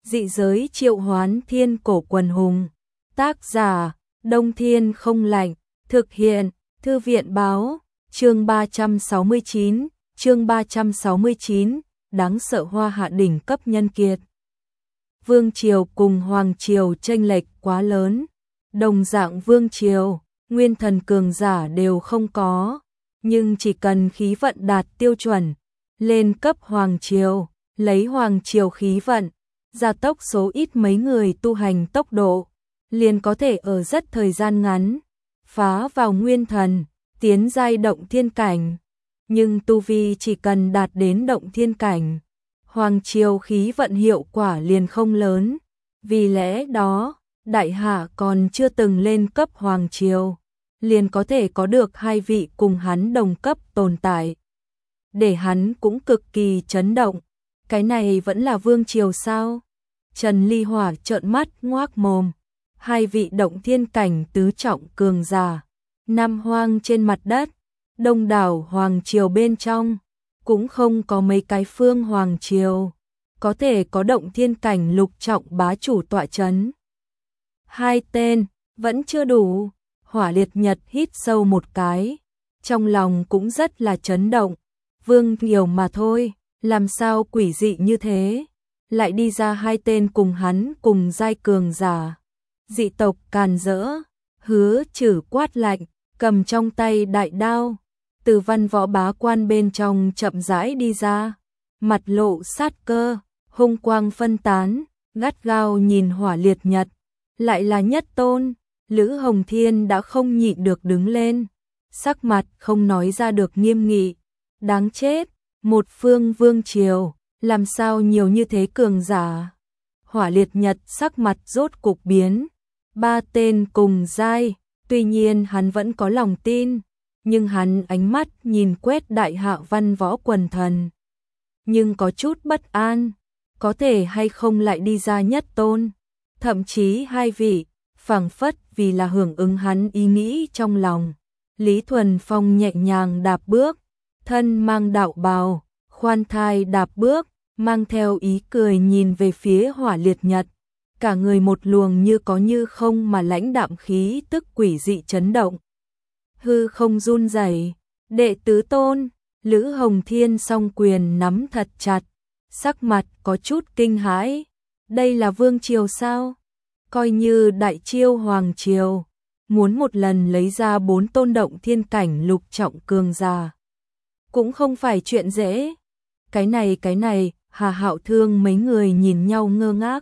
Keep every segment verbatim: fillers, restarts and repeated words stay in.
Dị giới triệu hoán thiên cổ quần hùng. Tác giả, Đông Thiên không lạnh. Thực hiện, Thư viện báo. Chương ba trăm sáu mươi chín, chương ba trăm sáu mươi chín, đáng sợ hoa hạ đỉnh cấp nhân kiệt. Vương triều cùng hoàng triều chênh lệch quá lớn. Đồng dạng vương triều, nguyên thần cường giả đều không có, nhưng chỉ cần khí vận đạt tiêu chuẩn, lên cấp hoàng triều, lấy hoàng triều khí vận, gia tốc số ít mấy người tu hành tốc độ, liền có thể ở rất thời gian ngắn phá vào nguyên thần, tiến giai động thiên cảnh. Nhưng tu vi chỉ cần đạt đến động thiên cảnh, hoàng triều khí vận hiệu quả liền không lớn. Vì lẽ đó, đại hạ còn chưa từng lên cấp hoàng triều, liền có thể có được hai vị cùng hắn đồng cấp tồn tại, để hắn cũng cực kỳ chấn động. Cái này vẫn là vương triều sao? Trần Ly Hỏa trợn mắt ngoác mồm. Hai vị động thiên cảnh tứ trọng cường giả, Nam Hoang trên mặt đất, đông đảo hoàng triều bên trong, cũng không có mấy cái phương hoàng triều có thể có động thiên cảnh lục trọng bá chủ tọa chấn. Hai tên vẫn chưa đủ. Hỏa Liệt Nhật hít sâu một cái, trong lòng cũng rất là chấn động. Vương Kiều mà thôi, làm sao quỷ dị như thế, lại đi ra hai tên cùng hắn cùng giai cường giả. Dị tộc càn rỡ, Hứa Trử quát lạnh, cầm trong tay đại đao, từ văn võ bá quan bên trong chậm rãi đi ra, mặt lộ sát cơ, hung quang phân tán, gắt gao nhìn Hỏa Liệt Nhật. Lại là nhất tôn. Lữ Hồng Thiên đã không nhịn được đứng lên, sắc mặt không nói ra được nghiêm nghị. Đáng chết, một phương vương triều, làm sao nhiều như thế cường giả? Hỏa Liệt Nhật sắc mặt rốt cục biến, ba tên cùng giai, tuy nhiên hắn vẫn có lòng tin, nhưng hắn ánh mắt nhìn quét đại hạ văn võ quần thần, nhưng có chút bất an, có thể hay không lại đi ra nhất tôn, thậm chí hai vị, phảng phất vì là hưởng ứng hắn ý nghĩ trong lòng. Lý Thuần Phong nhẹ nhàng đạp bước, thân mang đạo bào, khoan thai đạp bước, mang theo ý cười nhìn về phía Hỏa Liệt Nhật, cả người một luồng như có như không mà lãnh đạm khí tức quỷ dị chấn động. Hư không run rẩy, đệ tứ tôn, Lữ Hồng Thiên song quyền nắm thật chặt, sắc mặt có chút kinh hãi. Đây là vương triều sao? Coi như đại chiêu hoàng triều, muốn một lần lấy ra bốn tôn động thiên cảnh lục trọng cường giả, cũng không phải chuyện dễ. Cái này cái này, Hà Hạo Thương mấy người nhìn nhau ngơ ngác,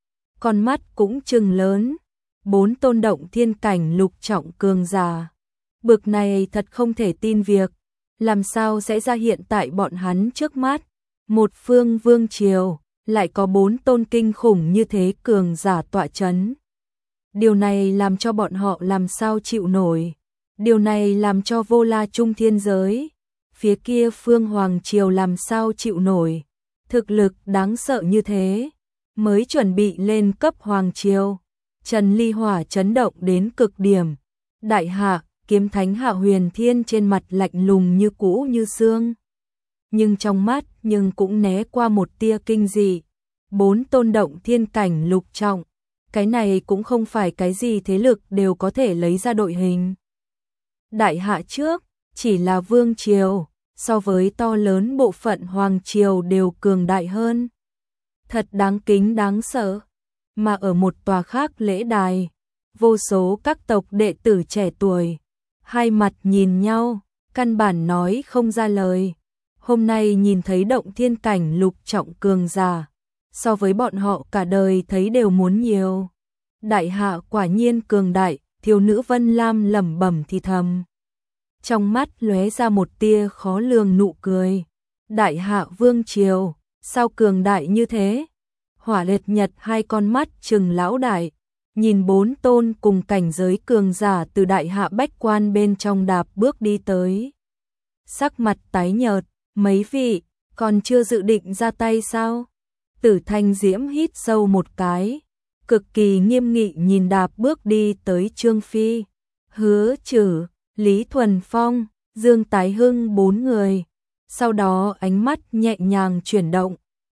con mắt cũng trừng lớn. Bốn tôn động thiên cảnh lục trọng cường giả, bực này thật không thể tin việc, làm sao sẽ ra hiện tại bọn hắn trước mắt. Một phương vương triều lại có bốn tôn kinh khủng như thế cường giả tọa chấn. Điều này làm cho bọn họ làm sao chịu nổi. Điều này làm cho vô la trung thiên giới, phía kia phương hoàng triều làm sao chịu nổi. Thực lực đáng sợ như thế, mới chuẩn bị lên cấp hoàng triều. Trần Ly Hỏa chấn động đến cực điểm. Đại hạ, kiếm thánh Hạ Huyền Thiên trên mặt lạnh lùng như cũ như xương, nhưng trong mắt nhưng cũng né qua một tia kinh dị. Bốn tôn động thiên cảnh lục trọng, cái này cũng không phải cái gì thế lực đều có thể lấy ra đội hình. Đại hạ trước, chỉ là vương triều, so với to lớn bộ phận hoàng triều đều cường đại hơn. Thật đáng kính đáng sợ. Mà ở một tòa khác lễ đài, vô số các tộc đệ tử trẻ tuổi, hai mặt nhìn nhau, căn bản nói không ra lời. Hôm nay nhìn thấy động thiên cảnh lục trọng cường giả, so với bọn họ cả đời thấy đều muốn nhiều. Đại hạ quả nhiên cường đại, thiếu nữ Vân Lam lẩm bẩm thì thầm. Trong mắt lóe ra một tia khó lường nụ cười. Đại hạ vương triều, sao cường đại như thế? Hỏa Liệt Nhật hai con mắt trừng lão đại, nhìn bốn tôn cùng cảnh giới cường giả từ đại hạ bách quan bên trong đạp bước đi tới. Sắc mặt tái nhợt, mấy vị, còn chưa dự định ra tay sao? Tử Thanh Diễm hít sâu một cái, cực kỳ nghiêm nghị nhìn đạp bước đi tới Trương Phi, Hứa Trử, Lý Thuần Phong, Dương Tái Hưng bốn người. Sau đó ánh mắt nhẹ nhàng chuyển động,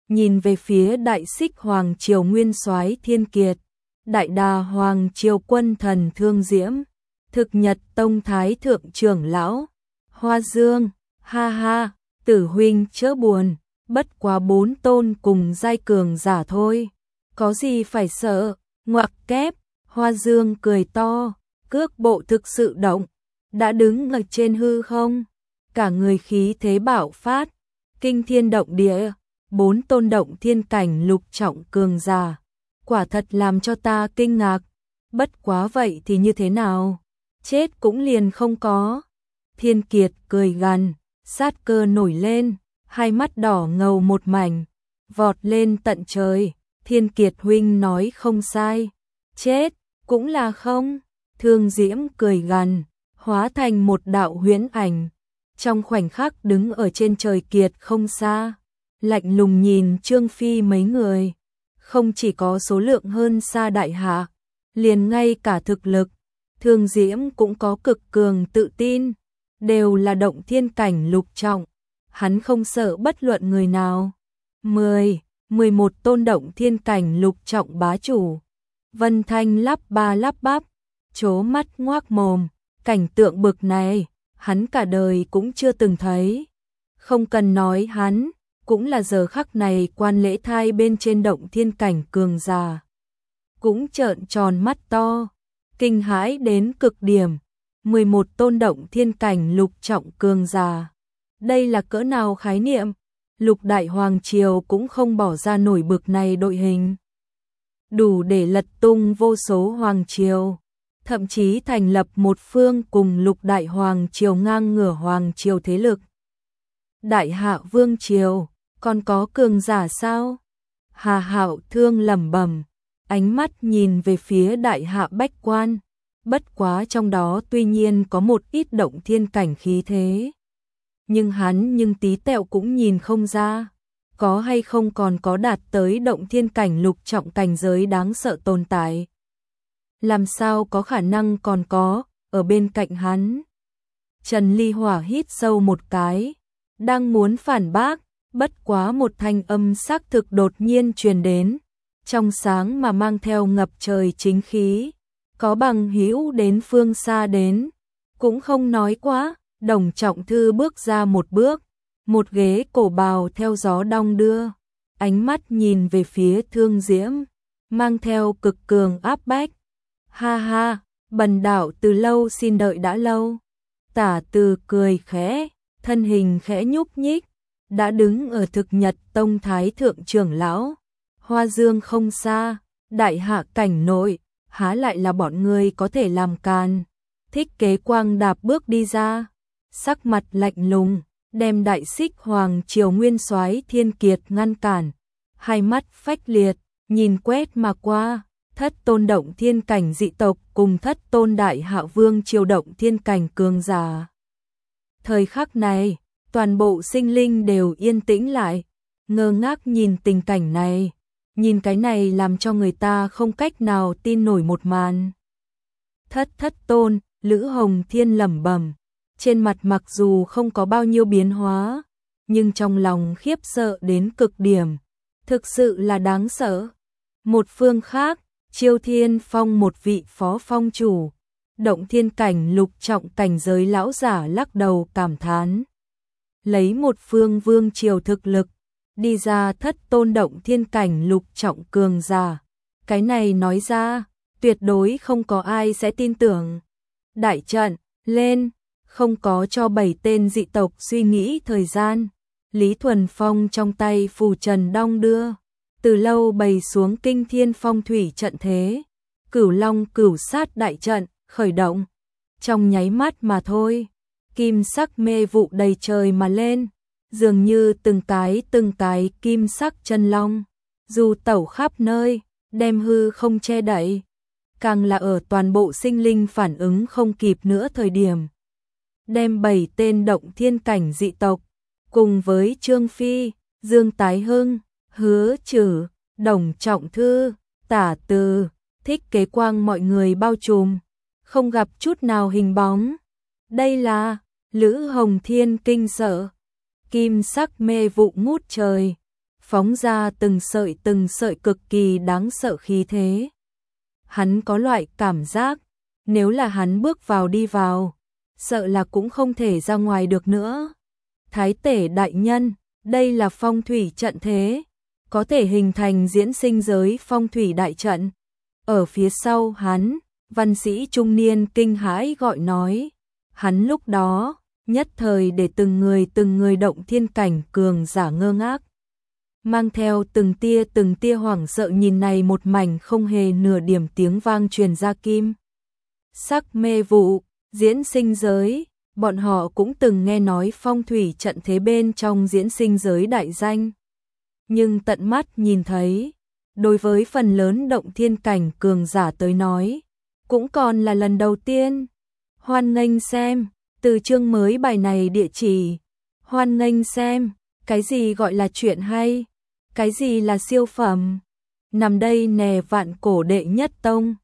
nhìn về phía Đại Xích Hoàng Triều nguyên soái Thiên Kiệt, Đại Đà Hoàng Triều quân thần Thương Diễm, Thực Nhật Tông Thái thượng trưởng lão, Hoa Dương, ha ha, Tử huynh chớ buồn, bất quá bốn tôn cùng giai cường giả thôi, có gì phải sợ, ngoặc kép, Hoa Dương cười to, cước bộ thực sự động, đã đứng ở trên hư không, cả người khí thế bạo phát, kinh thiên động địa, bốn tôn động thiên cảnh lục trọng cường giả, quả thật làm cho ta kinh ngạc, bất quá vậy thì như thế nào, chết cũng liền không có. Thiên Kiệt cười gằn, sát cơ nổi lên, hai mắt đỏ ngầu một mảnh, vọt lên tận trời, Thiên Kiệt huynh nói không sai, chết cũng là không. Thương Diễm cười gằn, hóa thành một đạo huyễn ảnh, trong khoảnh khắc đứng ở trên trời Kiệt không xa, lạnh lùng nhìn Trương Phi mấy người, không chỉ có số lượng hơn xa đại hạ, liền ngay cả thực lực, Thương Diễm cũng có cực cường tự tin, đều là động thiên cảnh lục trọng, hắn không sợ bất luận người nào. mười, mười một tôn động thiên cảnh lục trọng bá chủ. Vân Thanh lắp ba lắp bắp, chố mắt ngoác mồm, cảnh tượng bực này, hắn cả đời cũng chưa từng thấy. Không cần nói hắn, cũng là giờ khắc này quan lễ thai bên trên động thiên cảnh cường già. Cũng trợn tròn mắt to, kinh hãi đến cực điểm, mười một tôn động thiên cảnh lục trọng cường già. Đây là cỡ nào khái niệm, lục đại hoàng triều cũng không bỏ ra nổi bực này đội hình. Đủ để lật tung vô số hoàng triều, thậm chí thành lập một phương cùng lục đại hoàng triều ngang ngửa hoàng triều thế lực. Đại hạ vương triều, còn có cường giả sao? Hà Hạo Thương lẩm bẩm, ánh mắt nhìn về phía đại hạ bách quan, bất quá trong đó tuy nhiên có một ít động thiên cảnh khí thế. Nhưng hắn nhưng tí tẹo cũng nhìn không ra, có hay không còn có đạt tới động thiên cảnh lục trọng cảnh giới đáng sợ tồn tại. Làm sao có khả năng còn có, ở bên cạnh hắn. Trần Ly Hỏa hít sâu một cái, đang muốn phản bác, bất quá một thanh âm xác thực đột nhiên truyền đến, trong sáng mà mang theo ngập trời chính khí, có bằng hữu đến phương xa đến, cũng không nói quá, Đồng Trọng Thư bước ra một bước, một ghế cổ bào theo gió đong đưa, ánh mắt nhìn về phía Thương Diễm, mang theo cực cường áp bách. Ha ha, bần đạo từ lâu xin đợi đã lâu. Tả Từ cười khẽ, thân hình khẽ nhúc nhích, đã đứng ở Thực Nhật Tông Thái thượng trưởng lão, Hoa Dương không xa, đại hạ cảnh nội, há lại là bọn ngươi có thể làm can. Thích Kế Quang đạp bước đi ra, sắc mặt lạnh lùng, đem Đại Xích Hoàng triều nguyên soái Thiên Kiệt ngăn cản, hai mắt phách liệt, nhìn quét mà qua, thất tôn động thiên cảnh dị tộc cùng thất tôn đại hạ vương triều động thiên cảnh cường giả. Thời khắc này, toàn bộ sinh linh đều yên tĩnh lại, ngơ ngác nhìn tình cảnh này, nhìn cái này làm cho người ta không cách nào tin nổi một màn. Thất thất tôn, Lữ Hồng Thiên lẩm bẩm, trên mặt mặc dù không có bao nhiêu biến hóa, nhưng trong lòng khiếp sợ đến cực điểm, thực sự là đáng sợ. Một phương khác, Chiêu Thiên Phong một vị phó phong chủ, động thiên cảnh lục trọng cảnh giới lão giả lắc đầu cảm thán. Lấy một phương vương triều thực lực, đi ra thất tôn động thiên cảnh lục trọng cường giả. Cái này nói ra, tuyệt đối không có ai sẽ tin tưởng. Đại trận, lên, không có cho bảy tên dị tộc suy nghĩ thời gian. Lý Thuần Phong trong tay phù trần đong đưa, từ lâu bày xuống kinh thiên phong thủy trận thế. Cửu Long cửu sát đại trận, khởi động. Trong nháy mắt mà thôi, kim sắc mê vụ đầy trời mà lên, dường như từng cái từng cái kim sắc chân long, dù tẩu khắp nơi, đem hư không che đậy. Càng là ở toàn bộ sinh linh phản ứng không kịp nữa thời điểm, đem bảy tên động thiên cảnh dị tộc, cùng với Trương Phi, Dương Tái Hưng, Hứa Trử, Đồng Trọng Thư, Tả Từ, Thích Kế Quang mọi người bao trùm, không gặp chút nào hình bóng. Đây là Lữ Hồng Thiên kinh sợ, kim sắc mê vụ ngút trời, phóng ra từng sợi từng sợi cực kỳ đáng sợ khí thế. Hắn có loại cảm giác, nếu là hắn bước vào đi vào, sợ là cũng không thể ra ngoài được nữa. Thái tể đại nhân, đây là phong thủy trận thế, có thể hình thành diễn sinh giới phong thủy đại trận. Ở phía sau hắn, văn sĩ trung niên kinh hãi gọi nói, hắn lúc đó, nhất thời để từng người từng người động thiên cảnh cường giả ngơ ngác. Mang theo từng tia từng tia hoảng sợ nhìn này một mảnh không hề nửa điểm tiếng vang truyền ra kim. Sắc mê vụ, diễn sinh giới, bọn họ cũng từng nghe nói phong thủy trận thế bên trong diễn sinh giới đại danh. Nhưng tận mắt nhìn thấy, đối với phần lớn động thiên cảnh cường giả tới nói, cũng còn là lần đầu tiên. Hoan nghênh xem, từ chương mới bài này địa chỉ. Hoan nghênh xem, cái gì gọi là chuyện hay, cái gì là siêu phẩm. Nằm đây nè vạn cổ đệ nhất tông.